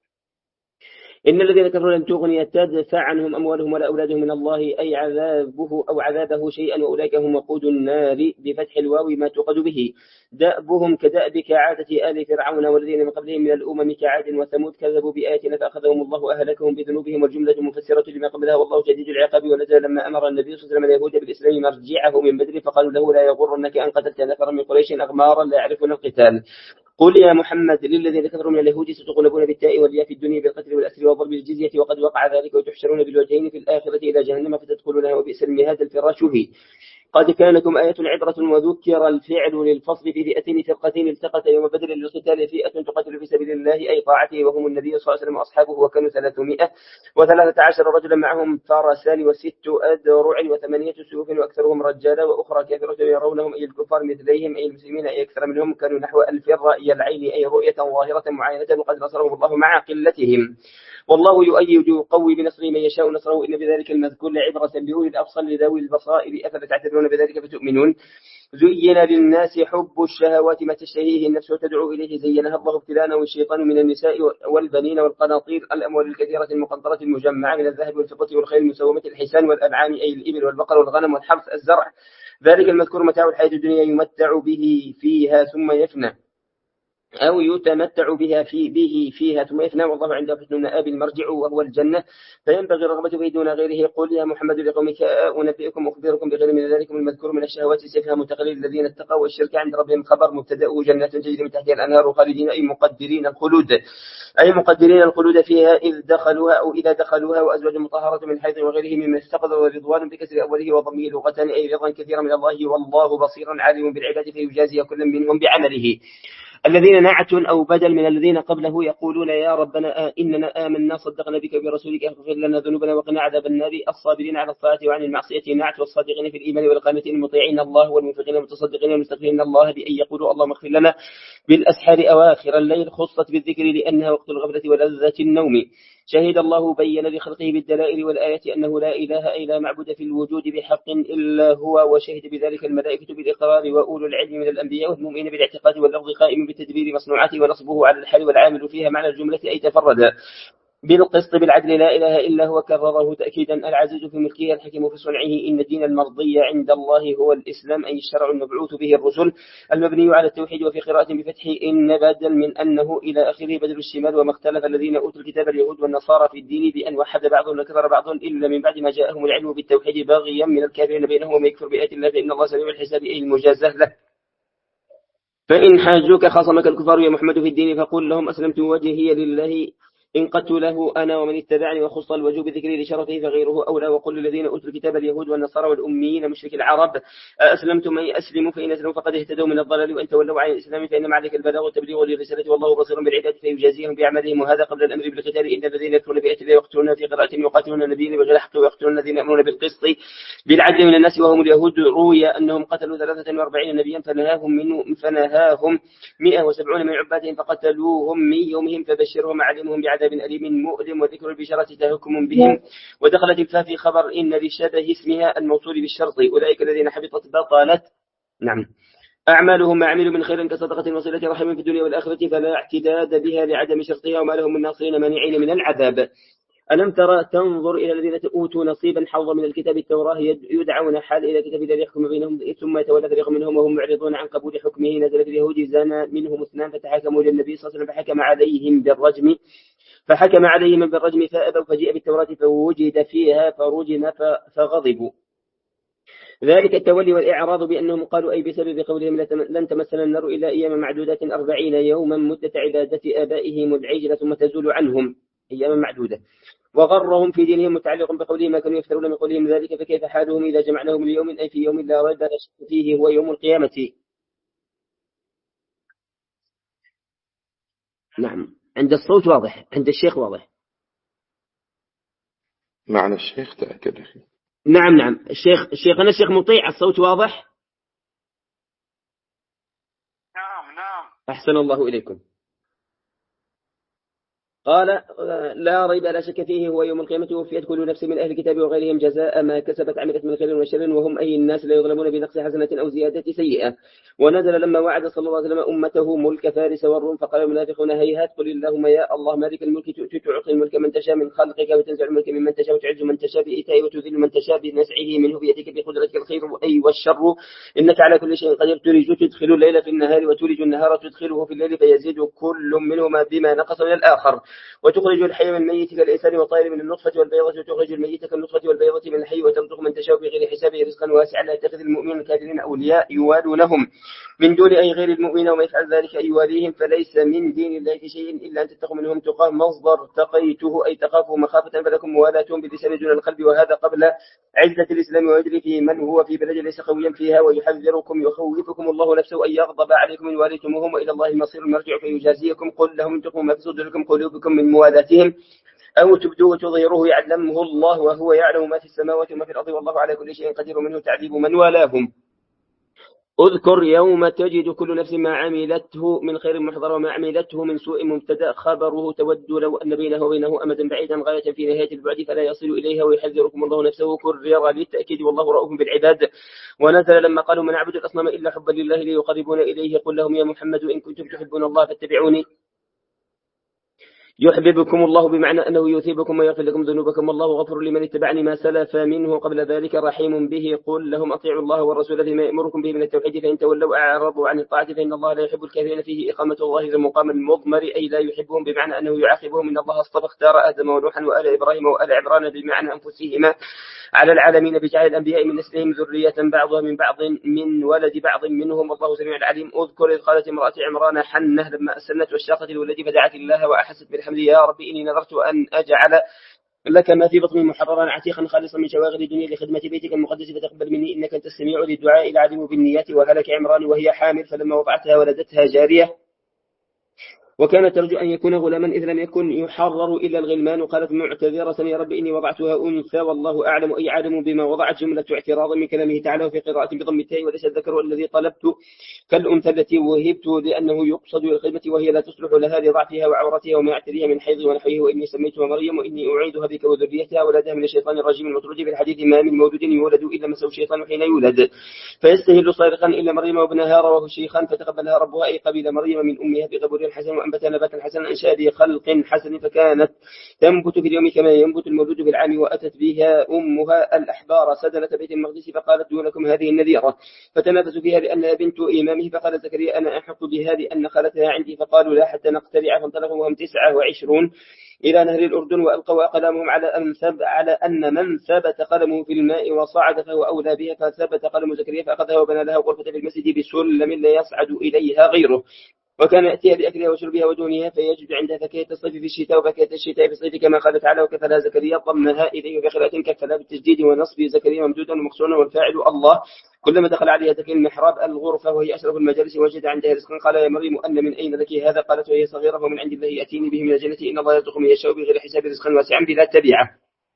إن الذين كفروا لن تغني تدفع عنهم أموالهم ولا أولادهم من الله أي عذابه أو عذابه شيئا، وأولئك هم وقود النار بفتح الواو ما توقد به. دأبهم كدأب كعادة آل فرعون والذين من قبلهم من الأمم كعاد وثمود كذبوا بآياتنا فأخذهم الله أهلكهم بذنوبهم، والجملة مفسرة لما قبلها والله شديد العقاب. ونزل لما أمر النبي صلى الله عليه وسلم اليهود بالإسلام مرجعه من بدر فقالوا له لا يغرنك أن قتلت نفرا من قريش أغمارا لا يعرفون القتال. قل يا محمد للذين كفروا من اليهود ستغلبون بالتاء والياء في الدنيا بالقتل والأسر وضرب الجزية وقد وقع ذلك، وتحشرون بالوجهين في الآخرة إلى جهنم فتدخلونها وبئس المهاد الفراش به. قد كان لكم آية عبرة وذكر الفعل للفصل في فئتين فرقتين التقتا يوم بدر للقتال، فئة تقاتل في سبيل الله أي طاعته وهم النبي صلى الله عليه وسلم وأصحابه وكانوا ثلاثمائة وثلاثة عشر رجلا معهم فرسان وست أذرع وثمانية سيوف وأكثرهم رجالا، وأخرى كافرة يرونهم أي الكفار مثليهم أي المسلمين أي أكثر منهم كانوا نحو ألف رأي العين أي رؤية ظاهرة معاينة، وقد نصرهم الله مع قلتهم والله يؤيد يقوي بنصره من يشاء نصره إن بذلك المذكور لعبرة لأولي الأبصار لذوي البصائر أفلا تعتبرون بذلك فتؤمنون. زين للناس حب الشهوات ما تشتهيه النفس وتدعو إليه زينها الله ابتلاء والشيطان من النساء والبنين والقناطير الأموال الكثيرة المقنطرة المجمعة من الذهب والفضة والخيل المسومة الحسان والأنعام أي الإبل والبقر والغنم والحرث الزرع ذلك المذكور متاع الحياة الدنيا يمتع به فيها ثم يفنى أو يتمتع بها في به فيها ثم يفنى والله عنده حسن المآب المرجع وهو الجنة فينبغي الرغبة به دون غيره. قل يا محمد لقومك أنبئكم أخبركم بغير من ذلك المذكور من الشهوات سيفها متقلل الذين اتقوا والشرك عند ربهم خبر مبتدأه جنات تجري من تحتها الأنهار خالدين أي مقدرين الخلود أي مقدرين الخلود فيها إذ دخلوها أو إذا دخلوها وأزواج مطهرة من حيض وغيره مما استقل ورضوان بكسر أوله وضمه لغة أي رضا كثيرا من الله والله بصير عالم بالعباد فيجازي كل منهم بعمله. الذين نعت أو بدل من الذين قبله يقولون يا ربنا إننا آمنا صدقنا بك وبرسولك اغفر لنا ذنوبنا وقنا عذاب النار الصابرين على الطاعة وعن المعصية نعت والصادقين في الإيمان والقانتين المطيعين الله والمنفقين والمتصدقين والمستغفرين الله بأن يقولوا اللهم اغفر لنا بالأسحار أواخر الليل خصت بالذكر لأنها وقت الغفلة ولذة النوم. شهد الله بين لخلقه بالدلائل والآيات أنه لا إله إلا معبود في الوجود بحق إلا هو وشهد بذلك الملائكة بالإقرار وأولو العلم من الأنبياء والمؤمنين بالاعتقاد واللفظ قائم بتدبير مصنوعاته ونصبه على الحال والعامل فيها معنى الجملة أي تفرد بالقسط بالعدل لا إله إلا هو كرره تأكيدا العزيز في ملكه الحكيم في صنعه إن الدين المرضي عند الله هو الإسلام أي الشرع المبعوث به الرسل المبني على التوحيد وفي قراءة بفتح إن بدل من أنه إلى آخره بدل الشمال وما اختلف الذين أوتوا الكتاب اليهود والنصارى في الدين بأن وحد بعضهم وكفر بعضهم إلا من بعد ما جاءهم العلم بالتوحيد باغيا من الكافرين بينهم ومن يكفر بآيات الله فإن الله سريع الحساب أي المجازة له. فإن حاجوك خاصمك الكفار يا محمد في الدين فقل لهم أسلمت وجهي لله إن قدت له أنا ومن اتبعني وخص الوجوب بذكري لشرفه فغيره أولى. وقل للذين أوتوا الكتاب اليهود والنصارى والأميين مشرك العرب أسلمتم أي أسلموا فإن أسلموا فقد اهتدوا من الضلال وإن تولوا عن الإسلام فإنما عليك البلاغ والتبليغ للرسالة والله بصير بالعباد فيجازيهم بأعمالهم وهذا قبل الأمر بالقتال إن الذين يكفرون بآيات الله يقتلون في قراءة يقاتلون النبيين بغير حق ويقتلون الذين يأمرون بالقسط بالعدل من الناس وهم اليهود روي أنهم قتلوا ثلاثة وأربعين نبيا فنهاهم من فنهاهم مئة وسبعين من عبادهم فقتلوهم من يومهم فبشرهم علمهم بعذاب أليم مؤلم وذكر البشارة تهكم بهم. ودخلت الفاء في خبر إن لشبه اسمها الموصول بالشرط أولئك الذين حبطت بطلت نعم أعمالهم ما عملوا من خير كصدقة وصلة رحم في الدنيا والآخرة فلا اعتداد بها لعدم شرطها وما لهم من ناصرين مانعين من العذاب. ألم ترى تنظر إلى الذين أوتوا نصيبا حظا من الكتاب التوراة يدعون حال إلى كتاب الله يحكم بينهم ثم يتولى فريق منهم وهم معرضون عن قبول حكمه نزل في اليهود زنا منهم اثنان فتحاكموا للنبي صلى الله عليه وسلم فحكم عليهم بالرجم فحكم عليهم بالرجم فأبوا فجيء بالتوراة فوجد فيها فرجم فغضبوا. ذلك التولي والإعراض بأنهم قالوا أي بسبب قولهم لن تمسنا النار إلا أيام معدودات أربعين يوما مدة عبادة آبائهم العجلة ثم تزول عنهم أيام معدودة. وغرهم في دينهم متعلق بقولهم ما كانوا يفترون من قولهم ذلك فكيف حالهم إذا جمعناهم ليوم أي في يوم لا ريب فيه هو يوم القيامة. نعم عند الصوت واضح عند الشيخ واضح. معنى الشيخ تأكد أخي. نعم نعم الشيخ الشيخ الشيخ مطيع الصوت واضح. نعم نعم أحسن الله إليكم. قال لا ريب لا شك فيه هو يوم القيامة وفيت كل نفس من أهل الكتاب وغيرهم جزاء ما كسبت عملت من خير وشر وهم أي الناس لا يظلمون بنقص حسنة أو زيادة سيئة. ونزل لما وعد صلى الله عليه وسلم أمته ملك فارس والروم فقال المنافقون هيهات قل اللهم يا الله مالك الملك تؤتي تعطي الملك من تشاء من خلقك وتنزع الملك ممن تشاء وتعز من تشاء بإيتاء وتذل من تشاء بنزعه منه بيدك بقدرتك الخير أي والشر إنك على كل شيء قدير تولج تدخل الليل في النهار وتولج النهار تدخله في الليل فيزيد كل منهما بما نقص من الآخر. وتخرج الحي من الميت كالإنسان والطير من النطفة والبيضة وتخرج الميت كالنطفة والبيضة من الحي وترزق من تشاء بغير حساب رزقا واسعا لا يتخذ المؤمنون الكافرين أولياء يوالونهم من دون أي غير المؤمنين وما يفعل ذلك أي يواليهم فليس من دين الله شيء إلا أن تتقوا منهم تقاه مصدر تقيته أي تخافوا مخافة فلكم موالاتهم باللسان دون القلب وهذا قبل عزة الإسلام ويجري في من هو في بلد ليس قويا فيها ويحذركم يخوفكم الله نفسه أن يغضب عليكم إن واليتموهم وإلى الله المصير المرجع فيجازيكم قل لهم انتقوا ما في صدوركم قلوبكم من موالاتهم أو تبدوه وتظهروه يعلمه الله وهو يعلم ما في السماوات وما في الأرض والله على كل شيء قدير منه تعذيب من والاهم. اذكر يوم تجد كل نفس ما عملته من خير محضر وما عملته من سوء مبتدأ خبره تود لو أن بينه وبينه أمدا بعيدا غاية في نهاية البعد فلا يصل إليها ويحذركم الله نفسه كرر للتأكيد والله رؤوف بالعباد. ونزل لما قالوا ما نعبد الأصنام إلا حبا لله ليقربون إليه قل لهم يا محمد إن كنتم تحبون الله فاتبعوني يحببكم الله بمعنى أنه يثيبكم ويغفر لكم ذنوبكم والله غفر لمن اتبعني ما سلف منه قبل ذلك رحيم به قل لهم أطيعوا الله والرسول فيما يأمركم به من التوحيد فإن تولوا أعرضوا عن الطاعة فإن الله لا يحب الكافرين فيه إقامة الله في المقام المضمر أي لا يحبهم بمعنى أنه يعاقبهم إن الله اصطفى اختار آدم ونوحا وآل إبراهيم وآل عمران بمعنى أنفسهما على العالمين بجعل الأنبياء من نسلهم ذرية بعضها من بعض من ولد بعض منهم والله سميع العليم. أذكر إذ قالت امرأة عمران حنة لما أسلت واشتاقت الولد فدعت الله وأحست بالحمد يا رب إني نذرت أن أجعل لك ما في بطني محررا عتيقا خالصا من شواغل الدنيا لخدمة بيتك المقدس فتقبل مني إنك أنت السميع للدعاء العليم بالنيات. وهلك عمران وهي حامل فلما وضعتها ولدتها جارية وكانت ترجو أن يكون غلاما إذ لم يكن يحرر إلا الغلمان قالت معتذرة يا رب إني وضعتها أنثى والله أعلم أي عالم بما وضعت جملة اعتراض من كلامه تعالى وفي قراءة بضم التاء وليس الذكر الذي طلبت كالأنثى التي وهبت لأنه يقصد للخدمة وهي لا تصلح لها لضعفها وعورتها وما يعتريها من حيض ونحوه وإني سميتها مريم وإني أعيدها بك وذريتها ولدها من الشيطان الرجيم المطرود في الحديث ما من مولود يولد إلا مسه الشيطان حين يولد فيستهل صارخا إلا مريم وابنها رواه الشيخان فتقبلها ربها أي قبيل مريم من أمها بقبول حسن وأنبت نباتا حسنا أنشأ بخلق حسن فكانت تنبت في اليوم كما ينبت المولود في العام وأتت بها أمها الأحبار سدنة بيت المقدس فقالت دونكم هذه النذيرة فتنافسوا فيها لأنها بنت إمامه فقال زكريا أنا أحق بها لأن خالتها عندي فقالوا لا حتى نقتلع فانطلقوا وهم تسعة وعشرون إلى نهر الأردن وألقوا أقلامهم على أن ثب على أن من ثبت قلمه في الماء وصعد فهو أولى بها فثبت قلم زكريا فأخذها وبنى لها غرفة في المسجد بسلم لا يصعد إليها غيره وكان يأتيها بأكلها وشربها ودونها فيجد عندها فكية الصيف في الشتاء وفكية الشتاء في الصيف كما قال تعالى وكفلها زكريا ضمها إليه بخلاء كفلها بالتجديد ونصب زكريا ممدودا ومقصورا والفاعل الله كلما دخل عليها زكريا المحراب الغرفة وهي أشرف المجالس وجد عندها رزقا قال يا مريم أن من أين لك هذا قالت وهي صغيرة ومن عند الله يأتيني به من الجنة إن الله يرزق من يشاء بغير حساب رزقا واسعا بلا تبعه.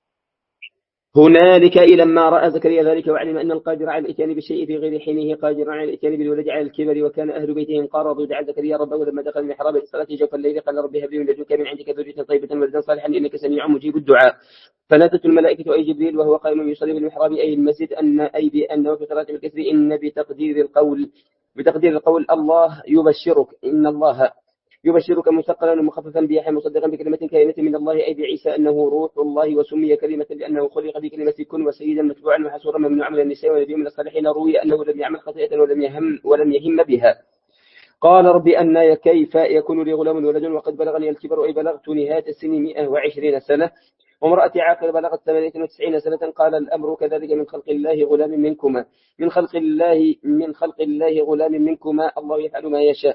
هنالك لما رأى زكريا ذلك وعلم أن القادر على الإتيان بالشيء في غير حينه قادر على الإتيان بالولد على الكبر وكان أهل بيته انقرضوا دعا زكريا ربه لما دخل المحراب للصلاة جوف الليل قال رب هب لي من لدنك من عندك ذرية طيبة ولدا صالحا إنك سميع مجيب الدعاء. فنادته الملائكة أي جبريل وهو قائم يصلي في المحراب أي المسجد أن أي بأنه في قراءة الكسر إن بتقدير القول بتقدير القول الله يبشرك إن الله يبشرك مثقلا ومخففا بيحيى مصدقا بكلمة كائنة من الله أي بعيسى أنه روح الله وسمي كلمة لأنه خلق بكلمة كن وسيدا متبوعا وحسورا ممنوعا من النساء ونبيا من الصالحين روي أنه لم يعمل خطيئة ولم يهم ولم يهم بها. قال رب أن كيف يكون لي غلام ولد وقد بلغني الكبر أي بلغت نهاية السن مئة وعشرين سنة وامرأتي عاقل بلغت ثمانية وتسعين سنة قال الأمر كذلك من خلق الله غلام منكما من خلق الله من خلق الله غلام منكما الله يفعل ما يشاء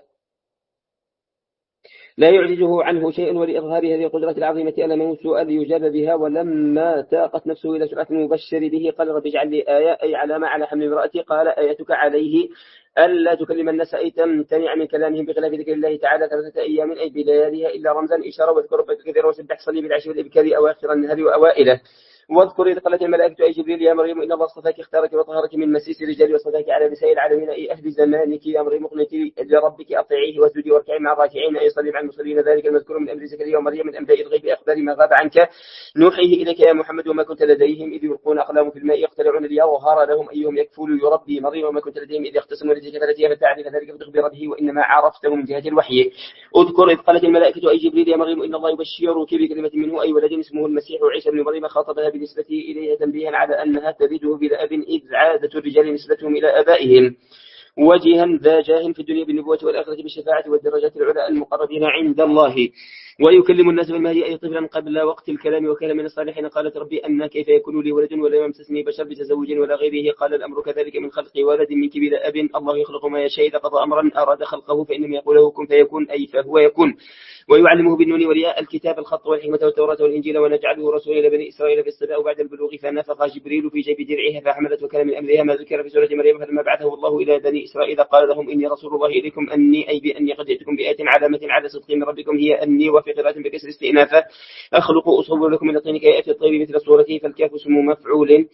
لا يعجزه عنه شيء ولإظهار هذه القدرة العظيمة ألمه سؤال يجاب بها ولما تاقت نفسه إلى سرعة المبشر به قال رب اجعل لي آية أي علامة على حمل امرأتي قال آيتك عليه ألا تكلم الناس أي تمتنع من كلامهم بخلاف ذكر الله تعالى ثلاثة أيام أي بلياليها إلا رمزا إشارة واذكر ربك كثيرا وسبح صلي بالعشي والإبكار أواخر النهار وأوائله. واذكر إذ قالت الملائكة أي جبريل يا مريم إن الله اصطفاك اختارك وطهرك من مسيس الرجال واصطفاك على نساء العالمين أي أهل زمانك يا مريم اقنتي لربك أطيعيه واسجدي واركعي مع الراكعين أي صلي مع المصلين ذلك المذكور من أمر زكريا ومريم من أنباء الغيب أخبار ما غاب عنك نوحيه إليك يا محمد وما كنت لديهم إذ يلقون أقلام في الماء يقتلعون ليظهر لهم أيهم يكفل يربي مريم وما كنت لديهم إذ يختصمون لديك فلتي فتعرف ذلك فتخبر به وإنما عرفته من جهة الوحي. اذكر إذ قالت الملائكة أي جبريل يا مريم إن الله يبشرك بكلمة منه أي ولد اسمه المسيح عيسى بن مريم خاطبها بنسبته إليه تنبيها على أنها تلده بلا أب إذ عادة الرجال نسبتهم إلى آبائهم وجها ذا جاه في الدنيا بالنبوة والآخرة بالشفاعة والدرجات العلى المقربين عند الله ويكلم الناس بالمهدي أي طفلا قبل وقت الكلام وكان من الصالحين. قالت ربي أن كيف يكون لي ولد ولا يمسسني بشر بتزوج ولا غيره قال الأمر كذلك من خلق ولد منك بلا أب الله يخلق ما يشاء إذا قضى أمرا أراد خلقه فإنما يقول له كن فيكون أي فهو يكون. ويعلمه بالنون والياء الكتاب الخط والحكمة والتوراة والإنجيل ونجعله رسولا إلى بني إسرائيل في السماء بعد البلوغ فنفخ جبريل في جيب درعها فحملت وكان من أمرها ما ذكر في سورة مريم فلما بعثه الله إلى بني إسرائيل قال لهم إني رسول الله إليكم أني أي بأني قد جئتكم بآية علامة على صدق من ربكم هي أني وفي قراءة بكسر استئنافا أخلق أصور لكم من الطين كهيئة الطير مثل صورته فالكاف اسم مفعول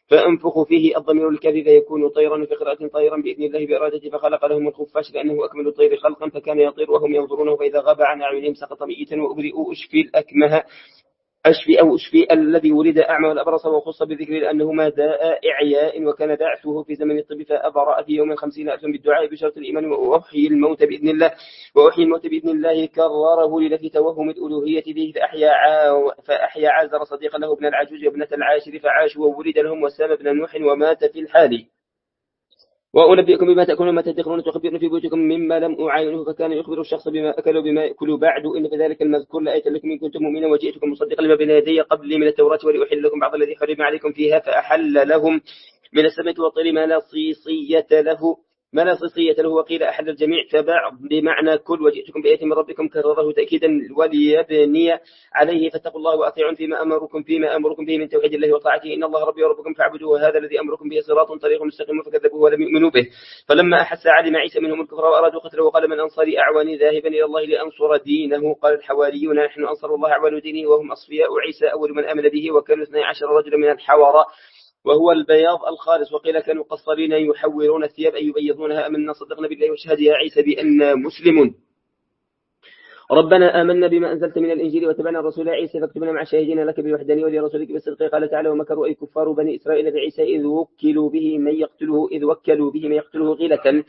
فأنفخ فيه الضمير الكاذب يكون طيرا في قراءة طيرا بإذن الله بإرادته فخلق لهم الخفاش لأنه أكمل الطير خلقا فكان يطير وهم ينظرونه فإذا غاب عن أعينهم سقط ميتا وأبرئ أشفي الأكمه أشفي أو أشفي الذي ولد أعمى والأبرص وخص بذكر لأنهما داء إعياء وكان دعسه في زمن الطب فأبرأ في يوم خمسين ألفا بالدعاء بشرط الإيمان وأحيي الموت بإذن الله وأحيي الموت بإذن الله كرره لنفي توهم الألوهية به فأحيا عا فأحيا عازر صديقا له ابن العجوز وابنة العاشر فعاشوا وولد لهم وسام بن نوح ومات في الحال وأنبئكم بما تأكلون وما تدخرون تخبرون في بيوتكم مما لم أعاينه فكان يخبر الشخص بما أكل وبما يأكل بعد إن في ذلك المذكور لآية لكم إن كنتم مؤمنين وجئتكم مصدقا لما بين يدي قبل من التوراة ولأحل لكم بعض الذي حرم عليكم فيها فأحل لهم من السمك والطير ما لا صيصية له ما لا صيصية له وقيل أحل الجميع فبعض بمعنى كل وجئتكم بآية من ربكم كرره تأكيدا وليبني عليه فاتقوا الله وأطيعون فيما أمركم فيما أمركم به من توحيد الله وطاعته إن الله ربي وربكم فاعبدوه هذا الذي أمركم به صراط طريق مستقيم فكذبوه ولم يؤمنوا به فلما أحس علم عيسى منهم الكفر وأرادوا قتله وقال من أنصاري أعواني ذاهبا إلى الله لأنصر دينه قال الحواريون نحن أنصر الله أعوان دينه وهم أصفياء عيسى أول من آمن به وكانوا اثني عشر رجلا من الحوارى وهو البياض الخالص وقيل كانوا قصرين يحورون الثياب أي يبيضونها أمنا صدقنا بالله واشهد يا عيسى بأن مسلمون ربنا آمنا بما أنزلت من الإنجيل وتبعنا الرسول عيسى فاكتبنا مع شاهدين لك بالوحدانية ولرسولك بالصدق قال تعالى ومكروا أي كفار بني إسرائيل بعيسى إذ وكلوا به من يقتله إذ وكلوا به من يقتله غيلة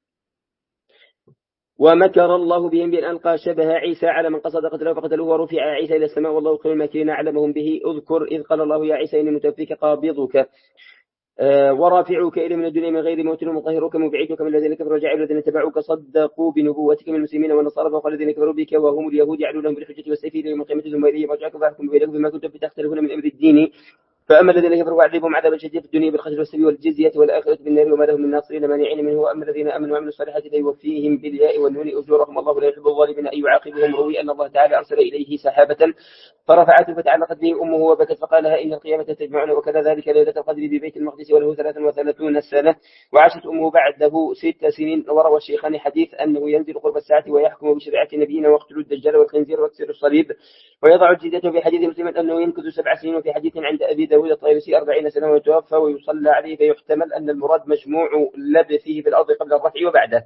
ومكر الله بهم بأن ألقى شبه عيسى على من قصد قتله فقتلوه ورفع عيسى إلى السماء والله خير الماكرين أعلمهم به اذكر إذ قال الله يا عيسى إني متوفيك قابضك آه ورافعك إلى من الدنيا من غير موت ومطهرك مبعدك من الذين كفروا وجعلوا الذين تبعوك صدقوا بنبوتك من المسلمين والنصارى وقال الذين كفروا بك وهم اليهود يعلو لهم بالحجة والسيف إلى يوم القيامة ثم إليه مرجعكم فاحكم بينكم بما كنتم تختلفون من أمر الدين فأما الذين كفروا وعذبهم عذابا شديدا في الدنيا بالخزي والسبي والجزية والآخرة بالنار وما لهم من ناصرين مانعين منه وأما الذين آمنوا وعملوا الصالحات فيوفيهم بالياء والنون أجورهم الله لا يحب الظالمين أن يعاقبهم روي أن الله تعالى أرسل إليه سحابة فرفعته فتعلقت به أمه وبكت فقالها إن القيامة تجمعنا وكذا ذلك ليلة القدر ببيت المقدس وله ثلاث وثلاثون سنة وعاشت أمه بعده ست سنين وروى الشيخان حديث أنه ينزل قرب الساعة ويحكم بشريعة نبينا ويقتل الدجال والخنزير ويكسر الصليب ويضع الجزية في حديث مسلم أنه ينكث سبع سنين وفي حديث عند أبي داود الطيرسي أربعين سنة ويتوفى ويصلى عليه فيحتمل أن المراد مجموع لبثه في الأرض قبل الرفع وبعده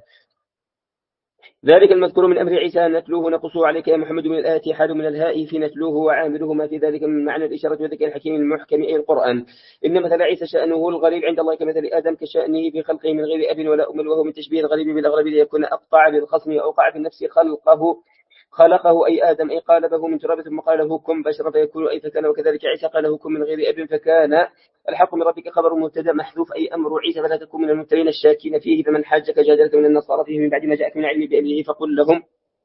ذلك المذكور من أمر عيسى نتلوه نقصه عليك يا محمد من الآية حال من الهاء في نتلوه وعامله ما في ذلك من معنى الإشارة وذكر الحكيم المحكم أي القرآن إن مثل عيسى شأنه الغريب عند الله كمثل آدم كشأنه في خلقه من غير أب ولا أم وهو من تشبيه الغريب بالأغرب ليكون أقطع للخصم وأوقع في النفس خلقه خلقه أي آدم أي قالبه من تراب ثم قال له كن بشرا فيكون أي فكان وكذلك عيسى قال له كن من غير أب فكان الحق من ربك خبر مبتدا محذوف أي أمر عيسى فلا تكون من الممترين الشاكين فيه فمن حاجك جادلك من النصارى فيه من بعد ما جاءك من علم بأبيه فقل لهم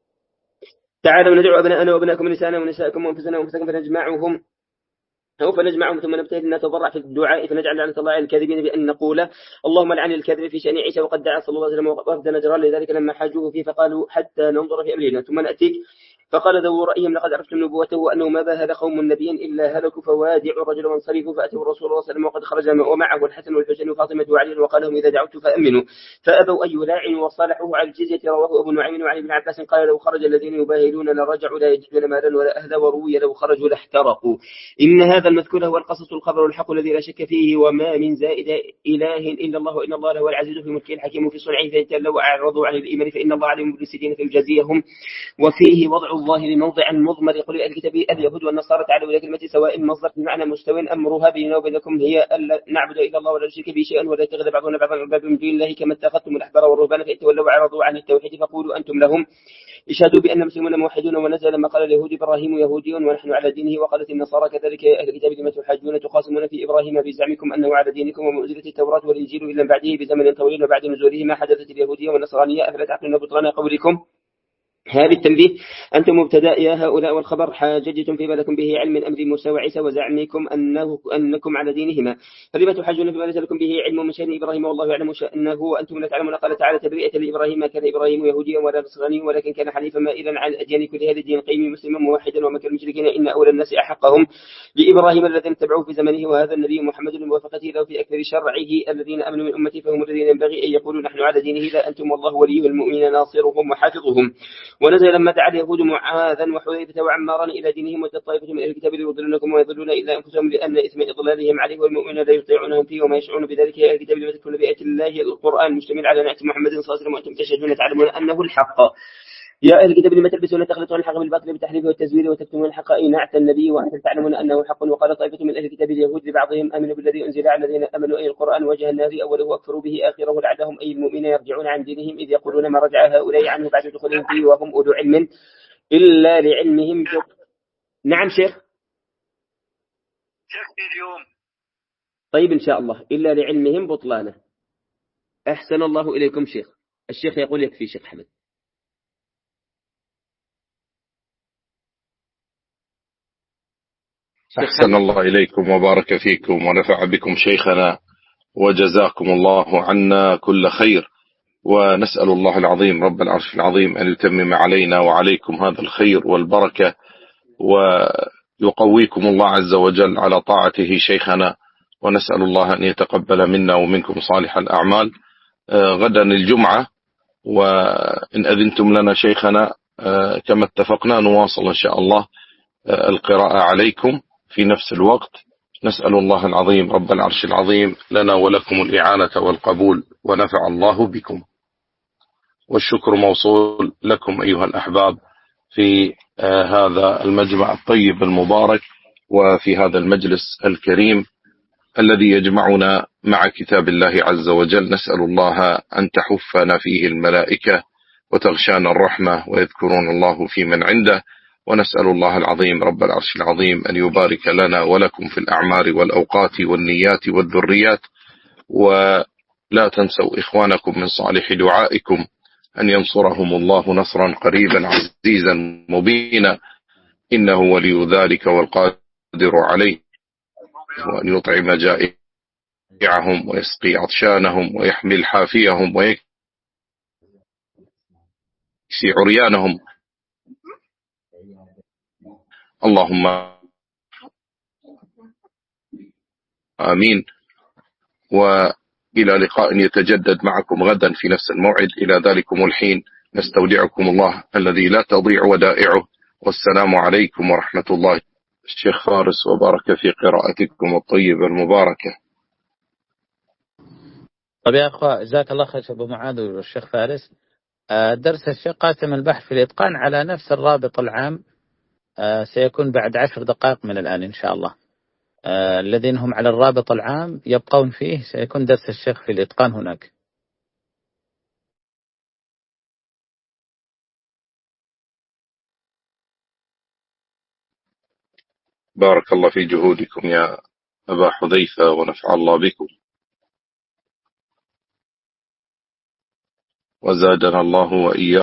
تعالوا ندعو أبناءنا وأبناءكم ونساءنا ونساءكم وأنفسنا وأنفسكم فنجمعهم أو فنجمعهم ثم نبتهل أن نتضرع في الدعاء فنجعل لعنة الله على الكاذبين بأن نقول اللهم لعن الكاذب في شأن عيسى وقد دعا صلى الله عليه وسلم وفد نجران لذلك لما حاجوه فيه فقالوا حتى ننظر في أمرنا ثم نأتيك فقال ذو رأيهم لقد عرفتم نبوته وأنه ما باهل قوم النبي إلا هلكوا فوادع الرجل وانصرفوا فأتوا الرسول صلى الله عليه وسلم وقد خرج ومعه الحسن والحسين وفاطمة وعلي وقال لهم إذا دعوت فأمنوا فأبوا أن يلاعنوا وصالحوه على الجزية رواه أبو نعيم وعلي بن عباس قال لو خرج الذين يباهلون لرجعوا لا يجدون مالا ولا أهلا وروي لو خرجوا لاحترقوا إن هذا المذكور هو القصص الخبر الحق الذي لا شك فيه وما من زائد إله إلا الله وإن الله هو العزيز في ملكه الحكيم في صنعه فإن أعرضوا عن الإيمان فإن الله عليم بالمفسدين فيجازيهم وفيه وضع الظاهر موضعا مضمر يقول الكتاب اليهود والنصارى تعالوا إلى كلمة سواء مصدر بمعنى مستوى أمرها بيننا وبينكم هي ألا نعبد إلا الله ولا نشرك به شيئا ولا يتخذ بعضنا بعضا أربابا من دون الله كما اتخذتم الأحبار والرهبان فإن تولوا أعرضوا عن التوحيد فقولوا أنتم لهم اشهدوا بأن مسلمون موحدون ونزل لما قال اليهود إبراهيم يهودي ونحن على دينه وقالت النصارى كذلك يا أهل الكتاب لما تحاجون تخاصمون في إبراهيم بزعمكم أنه على دينكم ومنزلة التوراة والإنجيل إلا بعده بزمن طويل وبعد نزوله ما حدثت اليهودية والنصرانية أفلا تعقلون بطلان قولكم هذا التنبيه أنتم مبتدأ يا هؤلاء والخبر حاججتم فيما لكم به علم من أمر موسى وعيسى وزعمكم أنه أنكم على دينهما فلما تحاجون فيما ليس لكم به علم من شأن إبراهيم والله يعلم شأنه وأنتم لا تعلمون قال تعالى تبرئة لإبراهيم كان إبراهيم يهوديا ولا نصرانيا ولكن كان حنيفا مائلا عن الأديان كلها لدين قيم مسلما موحدا وما كان المشركين إن أولى الناس أحقهم بإبراهيم الذين اتبعوه في زمنه وهذا النبي محمد لموافقته له في أكثر شرعه الذين آمنوا من أمته فهم الذين ينبغي أن يقولوا نحن على دينه لا أنتم والله ولي المؤمنين ناصرهم وحافظهم ونزل لما دعا اليهود معاذا وحذيفة وعمارا إلى دينهم وجد طائفة من أهل الكتاب يضلونكم ويضلون إلا أنفسهم لأن إثم إضلالهم عليه والمؤمنون لا يطيعونهم فيه وما يشعرون بذلك يا أهل الكتاب لما تكون بآيات الله القرآن المشتمل على نعت محمد صلى الله عليه وسلم وأنتم تشهدون تعلمون أنه الحق. يا أهل الكتاب لما تلبسون تخلطون الحق بالباطل بالتحريف والتزوير وتكتمون الحق أي نعت النبي وأنتم تعلمون أنه حق. وقال طائفة من أهل الكتاب اليهود لبعضهم آمنوا بالذي أنزل على الذين آمنوا أي القرآن وجه النار أوله واكفروا به آخره لعلهم أي المؤمنين يرجعون عن دينهم إذ يقولون ما رجع هؤلاء عنه بعد دخولهم فيه وهم أولو علم إلا لعلمهم بط... نعم شيخ شيخ اليوم. طيب إن شاء الله إلا لعلمهم بطلانه. أحسن الله إليكم شيخ. الشيخ يقول يكفي شيخ حمد. أحسن الله إليكم وبارك فيكم ونفع بكم شيخنا وجزاكم الله عنا كل خير، ونسأل الله العظيم رب العرش العظيم أن يتمم علينا وعليكم هذا الخير والبركة ويقويكم الله عز وجل على طاعته شيخنا، ونسأل الله أن يتقبل منا ومنكم صالح الأعمال. غدا الجمعة، وإن أذنتم لنا شيخنا كما اتفقنا نواصل إن شاء الله القراءة عليكم في نفس الوقت. نسأل الله العظيم رب العرش العظيم لنا ولكم الإعانة والقبول، ونفع الله بكم. والشكر موصول لكم أيها الأحباب في هذا المجمع الطيب المبارك وفي هذا المجلس الكريم الذي يجمعنا مع كتاب الله عز وجل. نسأل الله أن تحفنا فيه الملائكة وتغشانا الرحمة ويذكرون الله في من عنده، ونسأل الله العظيم رب العرش العظيم أن يبارك لنا ولكم في الأعمار والأوقات والنيات والذريات. ولا تنسوا إخوانكم من صالح دعائكم أن ينصرهم الله نصرا قريبا عزيزا مبينا، إنه ولي ذلك والقادر عليه، وأن يطعم جائعهم ويسقي عطشانهم ويحمل حافيهم ويكسي عريانهم. اللهم آمين. وإلى لقاء يتجدد معكم غدا في نفس الموعد. إلى ذلكم الحين نستودعكم الله الذي لا تضيع ودائعه، والسلام عليكم ورحمة الله. الشيخ فارس وبارك في قراءتكم الطيبة المباركة. طيب يا أخوة جزاك الله خير أبو معاذ والشيخ فارس. درس الشيخ قاسم البحث في الإتقان على نفس الرابط العام سيكون بعد عشر دقائق من الآن إن شاء الله. الذين هم على الرابط العام يبقون فيه، سيكون درس الشيخ في الإتقان هناك. بارك الله في جهودكم يا أبا حذيفة ونفع الله بكم، وزادنا الله وإياكم